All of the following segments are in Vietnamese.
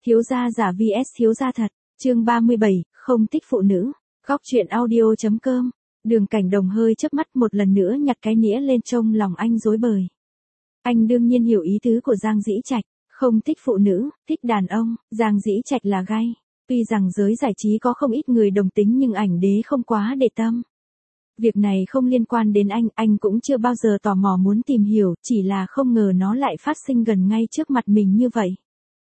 Thiếu gia giả vs thiếu gia thật, chương 37, không thích phụ nữ. Góc truyện audio.com. Đường Cảnh Đồng hơi chớp mắt một lần nữa nhặt cái nĩa lên trông lòng anh rối bời. Anh đương nhiên hiểu ý tứ của Giang Dĩ Trạch, không thích phụ nữ, thích đàn ông. Giang Dĩ Trạch là gay. Tuy rằng giới giải trí có không ít người đồng tính nhưng ảnh đế không quá để tâm. Việc này không liên quan đến anh cũng chưa bao giờ tò mò muốn tìm hiểu, chỉ là không ngờ nó lại phát sinh gần ngay trước mặt mình như vậy.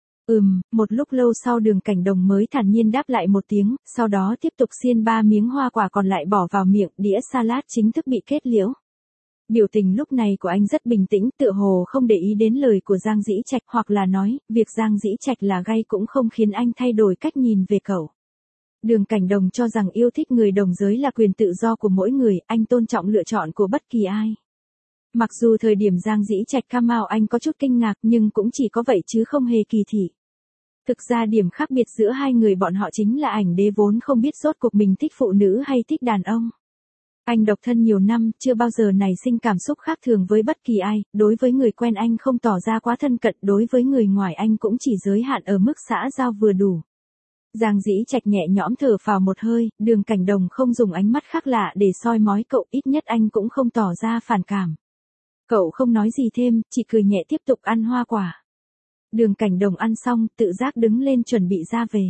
Một lúc lâu sau Đường Cảnh Đồng mới thản nhiên đáp lại một tiếng, sau đó tiếp tục xiên 3 miếng hoa quả còn lại bỏ vào miệng, đĩa salad chính thức bị kết liễu. Biểu tình lúc này của anh rất bình tĩnh, tựa hồ không để ý đến lời của Giang Dĩ Trạch, hoặc là nói, việc Giang Dĩ Trạch là gay cũng không khiến anh thay đổi cách nhìn về cậu. Đường Cảnh Đồng cho rằng yêu thích người đồng giới là quyền tự do của mỗi người, anh tôn trọng lựa chọn của bất kỳ ai. Mặc dù thời điểm Giang Dĩ Trạch come out anh có chút kinh ngạc nhưng cũng chỉ có vậy chứ không hề kỳ thị. Thực ra điểm khác biệt giữa hai người bọn họ chính là ảnh đế vốn không biết rốt cuộc mình thích phụ nữ hay thích đàn ông. Anh độc thân nhiều năm, chưa bao giờ nảy sinh cảm xúc khác thường với bất kỳ ai, đối với người quen anh không tỏ ra quá thân cận, đối với người ngoài anh cũng chỉ giới hạn ở mức xã giao vừa đủ. Giang Dĩ Trạch nhẹ nhõm thở phào một hơi, Đường Cảnh Đồng không dùng ánh mắt khác lạ để soi mói cậu, ít nhất anh cũng không tỏ ra phản cảm. Cậu không nói gì thêm, chỉ cười nhẹ tiếp tục ăn hoa quả. Đường Cảnh Đồng ăn xong, tự giác đứng lên chuẩn bị ra về.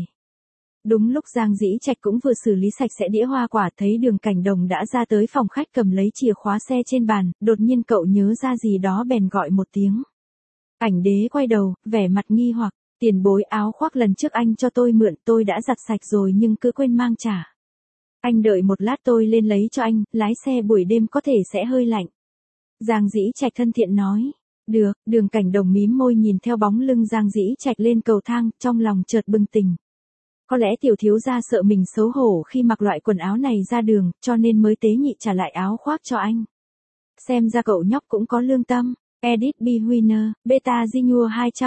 Đúng lúc Giang Dĩ Trạch cũng vừa xử lý sạch sẽ đĩa hoa quả, thấy Đường Cảnh Đồng đã ra tới phòng khách cầm lấy chìa khóa xe trên bàn, đột nhiên cậu nhớ ra gì đó bèn gọi một tiếng. Ảnh đế quay đầu, vẻ mặt nghi hoặc, tiền bối áo khoác lần trước anh cho tôi mượn tôi đã giặt sạch rồi nhưng cứ quên mang trả. Anh đợi một lát tôi lên lấy cho anh, lái xe buổi đêm có thể sẽ hơi lạnh. Giang Dĩ Trạch thân thiện nói. Được, Đường Cảnh Đồng mím môi nhìn theo bóng lưng Giang Dĩ Trạch lên cầu thang, trong lòng chợt bừng tỉnh. Có lẽ tiểu thiếu gia sợ mình xấu hổ khi mặc loại quần áo này ra đường, cho nên mới tế nhị trả lại áo khoác cho anh. Xem ra cậu nhóc cũng có lương tâm. Edit B. Winner, Beta Zinua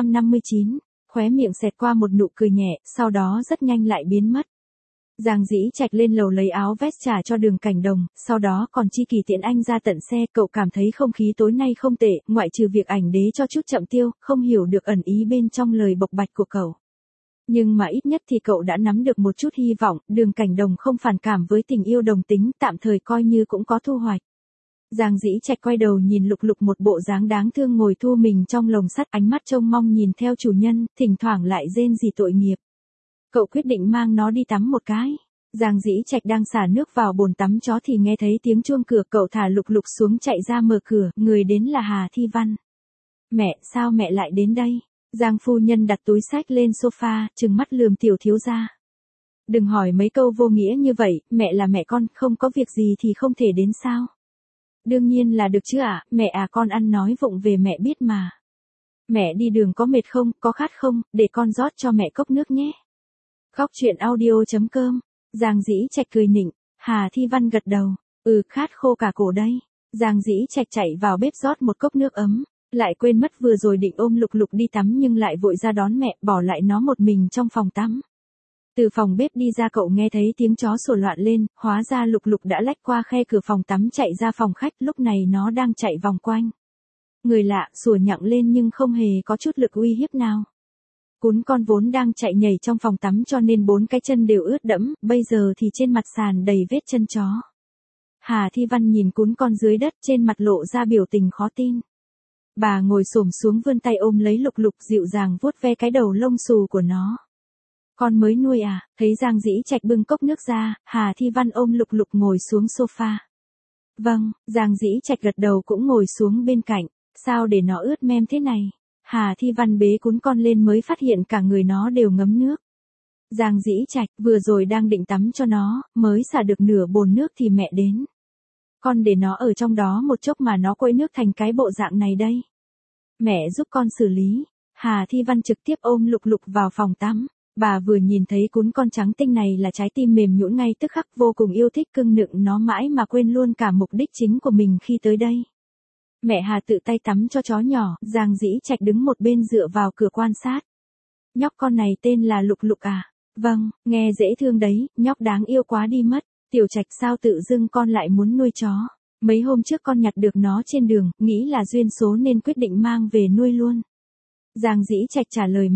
259, khóe miệng xẹt qua một nụ cười nhẹ, sau đó rất nhanh lại biến mất. Giang Dĩ Trạch lên lầu lấy áo vest trả cho Đường Cảnh Đồng, sau đó còn chi kỳ tiễn anh ra tận xe. Cậu cảm thấy không khí tối nay không tệ, ngoại trừ việc ảnh đế cho chút chậm tiêu, không hiểu được ẩn ý bên trong lời bộc bạch của cậu. Nhưng mà ít nhất thì cậu đã nắm được một chút hy vọng, Đường Cảnh Đồng không phản cảm với tình yêu đồng tính, tạm thời coi như cũng có thu hoạch. Giang Dĩ Trạch quay đầu nhìn Lục Lục một bộ dáng đáng thương ngồi thu mình trong lồng sắt, ánh mắt trông mong nhìn theo chủ nhân, thỉnh thoảng lại rên rỉ tội nghiệp. Cậu quyết định mang nó đi tắm một cái. Giang Dĩ Trạch đang xả nước vào bồn tắm chó thì nghe thấy tiếng chuông cửa, cậu thả Lục Lục xuống chạy ra mở cửa, người đến là Hà Thi Văn. Mẹ, sao mẹ lại đến đây? Giang phu nhân đặt túi xách lên sofa, trừng mắt lườm tiểu thiếu gia. Đừng hỏi mấy câu vô nghĩa như vậy, mẹ là mẹ con, không có việc gì thì không thể đến sao? Đương nhiên là được chứ ạ, mẹ à, con ăn nói vụng về mẹ biết mà. Mẹ đi đường có mệt không, có khát không, để con rót cho mẹ cốc nước nhé. Góc truyện audio.com. Giang Dĩ Trạch cười nịnh. Hà Thi Văn gật đầu. Khát khô cả cổ đây. Giang Dĩ Trạch chạy vào bếp rót một cốc nước ấm. Lại quên mất vừa rồi định ôm Lục Lục đi tắm nhưng lại vội ra đón mẹ, bỏ lại nó một mình trong phòng tắm. Từ phòng bếp đi ra cậu nghe thấy tiếng chó sủa loạn lên, hóa ra Lục Lục đã lách qua khe cửa phòng tắm chạy ra phòng khách, lúc này nó đang chạy vòng quanh. Người lạ, sủa nhặng lên nhưng không hề có chút lực uy hiếp nào. Cún con vốn đang chạy nhảy trong phòng tắm cho nên 4 cái chân đều ướt đẫm, bây giờ thì trên mặt sàn đầy vết chân chó. Hà Thi Văn nhìn cún con dưới đất, trên mặt lộ ra biểu tình khó tin. Bà ngồi xổm xuống vươn tay ôm lấy Lục Lục, dịu dàng vuốt ve cái đầu lông xù của nó. Con mới nuôi à? Thấy Giang Dĩ Trạch bưng cốc nước ra, Hà Thi Văn ôm Lục Lục ngồi xuống sofa. Vâng, Giang Dĩ Trạch gật đầu cũng ngồi xuống bên cạnh. Sao để nó ướt mem thế này? Hà Thi Văn bế cún con lên mới phát hiện cả người nó đều ngấm nước. Giang Dĩ Trạch vừa rồi đang định tắm cho nó, mới xả được nửa bồn nước thì mẹ đến. Con để nó ở trong đó một chốc mà nó quấy nước thành cái bộ dạng này đây. Mẹ giúp con xử lý. Hà Thi Văn trực tiếp ôm Lục Lục vào phòng tắm. Bà vừa nhìn thấy cún con trắng tinh này là trái tim mềm nhũn ngay tức khắc, vô cùng yêu thích cưng nựng nó mãi mà quên luôn cả mục đích chính của mình khi tới đây. Mẹ Hà tự tay tắm cho chó nhỏ, Giang Dĩ Trạch đứng một bên dựa vào cửa quan sát. Nhóc con này tên là Lục Lục à? Vâng, nghe dễ thương đấy, nhóc đáng yêu quá đi mất. Tiểu Trạch sao tự dưng con lại muốn nuôi chó? Mấy hôm trước con nhặt được nó trên đường, nghĩ là duyên số nên quyết định mang về nuôi luôn. Giang Dĩ Trạch trả lời mẹ.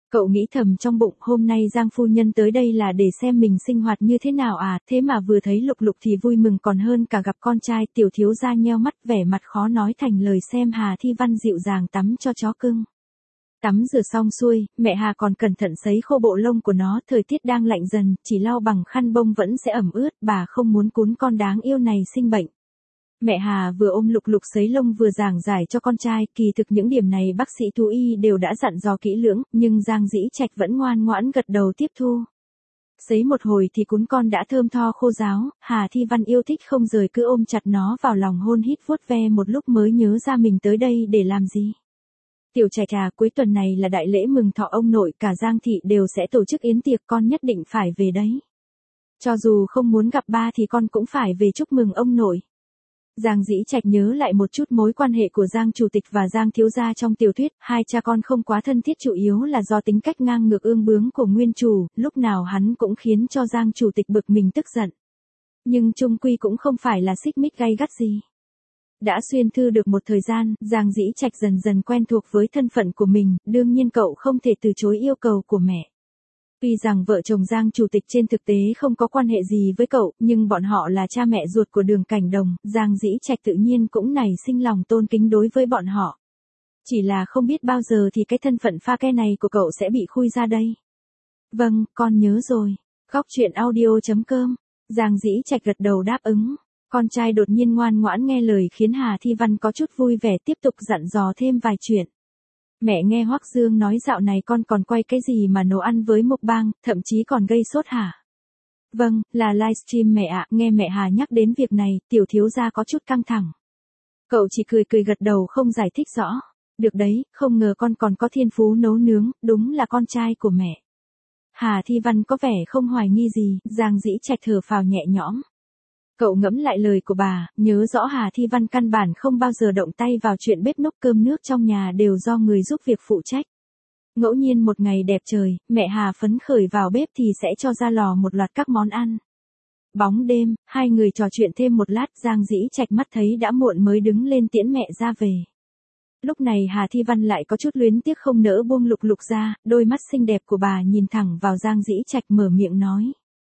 Cậu nghĩ thầm trong bụng, hôm nay Giang phu nhân tới đây là để xem mình sinh hoạt như thế nào à, thế mà vừa thấy Lục Lục thì vui mừng còn hơn cả gặp con trai. Tiểu thiếu gia nheo mắt vẻ mặt khó nói thành lời xem Hà Thi Văn dịu dàng tắm cho chó cưng. Tắm rửa xong xuôi, mẹ Hà còn cẩn thận sấy khô bộ lông của nó, thời tiết đang lạnh dần, chỉ lau bằng khăn bông vẫn sẽ ẩm ướt, bà không muốn cún con đáng yêu này sinh bệnh. Mẹ Hà vừa ôm Lục Lục sấy lông vừa giảng giải cho con trai, kỳ thực những điểm này bác sĩ thú y đều đã dặn dò kỹ lưỡng, nhưng Giang Dĩ Trạch vẫn ngoan ngoãn gật đầu tiếp thu. Sấy một hồi thì cún con đã thơm tho khô ráo, Hà Thi Văn yêu thích không rời cứ ôm chặt nó vào lòng hôn hít vuốt ve một lúc mới nhớ ra mình tới đây để làm gì. Tiểu Trạch à, cuối tuần này là đại lễ mừng thọ ông nội, cả Giang thị đều sẽ tổ chức yến tiệc, con nhất định phải về đấy. Cho dù không muốn gặp ba thì con cũng phải về chúc mừng ông nội. Giang Dĩ Trạch nhớ lại một chút mối quan hệ của Giang chủ tịch và Giang thiếu gia trong tiểu thuyết, hai cha con không quá thân thiết chủ yếu là do tính cách ngang ngược ương bướng của nguyên chủ, lúc nào hắn cũng khiến cho Giang chủ tịch bực mình tức giận. Nhưng chung quy cũng không phải là xích mích gay gắt gì. Đã xuyên thư được một thời gian, Giang Dĩ Trạch dần dần quen thuộc với thân phận của mình, đương nhiên cậu không thể từ chối yêu cầu của mẹ. Tuy rằng vợ chồng Giang chủ tịch trên thực tế không có quan hệ gì với cậu, nhưng bọn họ là cha mẹ ruột của Đường Cảnh Đồng, Giang Dĩ Trạch tự nhiên cũng nảy sinh lòng tôn kính đối với bọn họ. Chỉ là không biết bao giờ thì cái thân phận pha ke này của cậu sẽ bị khui ra đây. Vâng, con nhớ rồi. Góc truyện audio.com. Giang Dĩ Trạch gật đầu đáp ứng. Con trai đột nhiên ngoan ngoãn nghe lời khiến Hà Thi Văn có chút vui vẻ tiếp tục dặn dò thêm vài chuyện. Mẹ nghe Hoắc Dương nói dạo này con còn quay cái gì mà nấu ăn với mukbang, thậm chí còn gây sốt hả? Vâng, là livestream mẹ ạ, nghe mẹ Hà nhắc đến việc này, tiểu thiếu gia có chút căng thẳng. Cậu chỉ cười cười gật đầu không giải thích rõ. Được đấy, không ngờ con còn có thiên phú nấu nướng, đúng là con trai của mẹ. Hà Thi Văn có vẻ không hoài nghi gì, Giang Dĩ Trạch thở phào nhẹ nhõm. Cậu ngẫm lại lời của bà, nhớ rõ Hà Thi Văn căn bản không bao giờ động tay vào chuyện bếp núc cơm nước trong nhà đều do người giúp việc phụ trách. Ngẫu nhiên một ngày đẹp trời, mẹ Hà phấn khởi vào bếp thì sẽ cho ra lò một loạt các món ăn. Bóng đêm, hai người trò chuyện thêm một lát, Giang Dĩ Trạch mắt thấy đã muộn mới đứng lên tiễn mẹ ra về. Lúc này Hà Thi Văn lại có chút luyến tiếc không nỡ buông Lục Lục ra, đôi mắt xinh đẹp của bà nhìn thẳng vào Giang Dĩ Trạch mở miệng nói.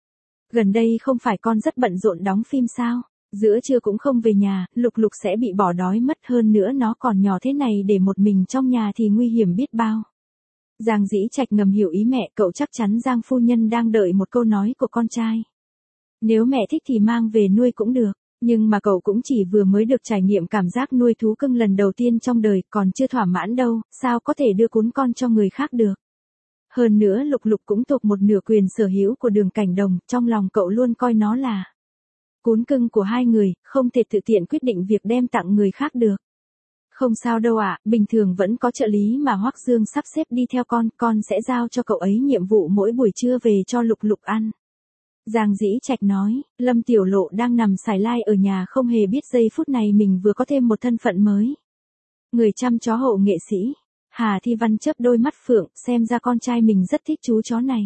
Gần đây không phải con rất bận rộn đóng phim sao, giữa trưa cũng không về nhà, Lục Lục sẽ bị bỏ đói mất, hơn nữa nó còn nhỏ thế này để một mình trong nhà thì nguy hiểm biết bao. Giang Dĩ Trạch ngầm hiểu ý mẹ, cậu chắc chắn Giang phu nhân đang đợi một câu nói của con trai. Nếu mẹ thích thì mang về nuôi cũng được, nhưng mà cậu cũng chỉ vừa mới được trải nghiệm cảm giác nuôi thú cưng lần đầu tiên trong đời, còn chưa thỏa mãn đâu, sao có thể đưa cún con cho người khác được. Hơn nữa Lục Lục cũng thuộc một nửa quyền sở hữu của Đường Cảnh Đồng, trong lòng cậu luôn coi nó là cún cưng của hai người, không thể tự tiện quyết định việc đem tặng người khác được. Không sao đâu ạ, bình thường vẫn có trợ lý mà Hoắc Dương sắp xếp đi theo con sẽ giao cho cậu ấy nhiệm vụ mỗi buổi trưa về cho Lục Lục ăn. Giang Dĩ Trạch nói, Lâm Tiểu Lộ đang nằm xài lai ở nhà không hề biết giây phút này mình vừa có thêm một thân phận mới. Người chăm chó hộ nghệ sĩ. Hà Thi Văn chớp đôi mắt phượng, xem ra con trai mình rất thích chú chó này.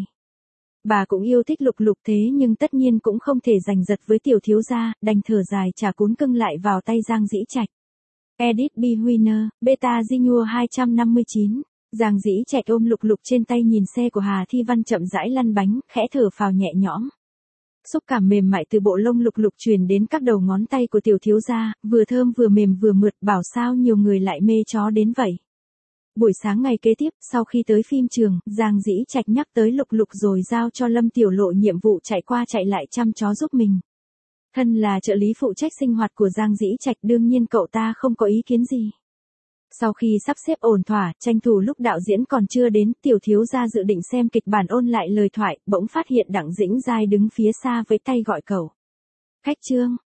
Bà cũng yêu thích Lục Lục thế nhưng tất nhiên cũng không thể giành giật với tiểu thiếu gia, đành thở dài trả cún cưng lại vào tay Giang Dĩ Trạch. Edit B. Winner, Beta Zinua 259. Giang Dĩ Trạch ôm Lục Lục trên tay nhìn xe của Hà Thi Văn chậm rãi lăn bánh, khẽ thở phào nhẹ nhõm. Xúc cảm mềm mại từ bộ lông Lục Lục truyền đến các đầu ngón tay của tiểu thiếu gia, vừa thơm vừa mềm vừa mượt, bảo sao nhiều người lại mê chó đến vậy. Buổi sáng ngày kế tiếp, sau khi tới phim trường, Giang Dĩ Trạch nhắc tới Lục Lục rồi giao cho Lâm Tiểu Lộ nhiệm vụ chạy qua chạy lại chăm chó giúp mình. Thân là trợ lý phụ trách sinh hoạt của Giang Dĩ Trạch, đương nhiên cậu ta không có ý kiến gì. Sau khi sắp xếp ổn thỏa, tranh thủ lúc đạo diễn còn chưa đến, tiểu thiếu gia dự định xem kịch bản ôn lại lời thoại, bỗng phát hiện Đặng Dĩnh Giai đứng phía xa với tay gọi cậu. Khách Trương,